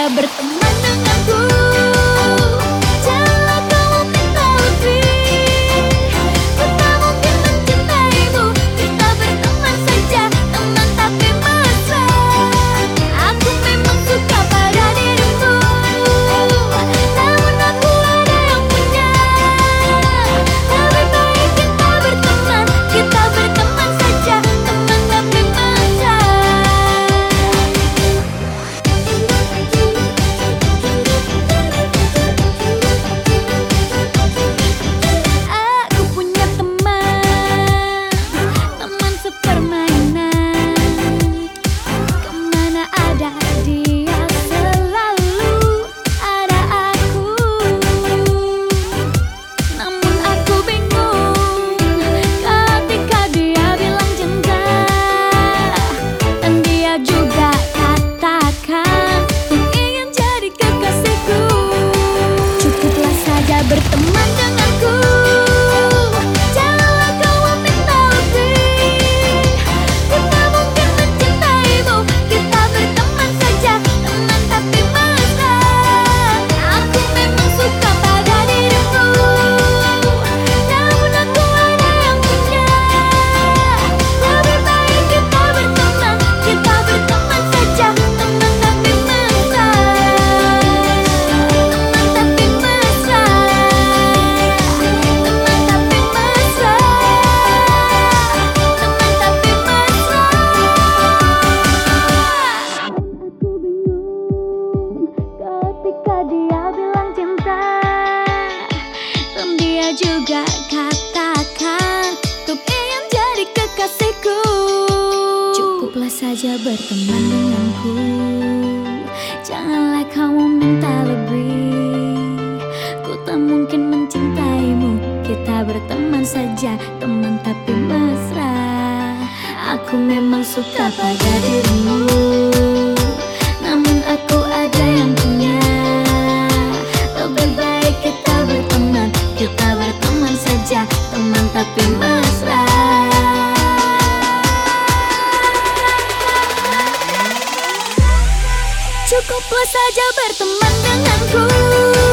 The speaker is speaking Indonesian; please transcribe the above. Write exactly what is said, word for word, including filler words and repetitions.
saja berteman denganku. Janganlah kau minta lebih, ku tak mungkin mencintaimu. Kita berteman saja, teman tapi mesra. Aku memang suka pada dirimu, namun aku ada yang punya. Lebih baik kita berteman, kita berteman saja, teman tapi mesra. Aku punya teman, teman sepermainan. Kemana ada dia selalu ada aku. Namun aku bingung ketika dia bilang cinta, dan dia juga katakan ku ingin jadi kekasihku. Cukuplah saja berteman denganku, janganlah kau meminta lebih. Ku tak mungkin mencintaimu, kita berteman saja, teman tapi mesra. Aku memang suka pada dirimu, namun aku ada yang punya. Lebih baik kita berteman, kita berteman saja, teman tapi mesra. Teman tapi mesra, teman tapi mesra, teman tapi mesra. Aku bingung ketika dia bilang cinta, dan dia juga katakan untuk ingin jadi kekasihku. Cukuplah saja berteman denganku, janganlah kamu minta lebih. Ku tak mungkin mencintaimu, kita berteman saja, teman tapi mesra. Aku memang suka pada dirimu, namun aku ada yang punya. Lebih baik kita berteman, kita berteman saja, teman tapi mesra. Cukuplah saja berteman denganku,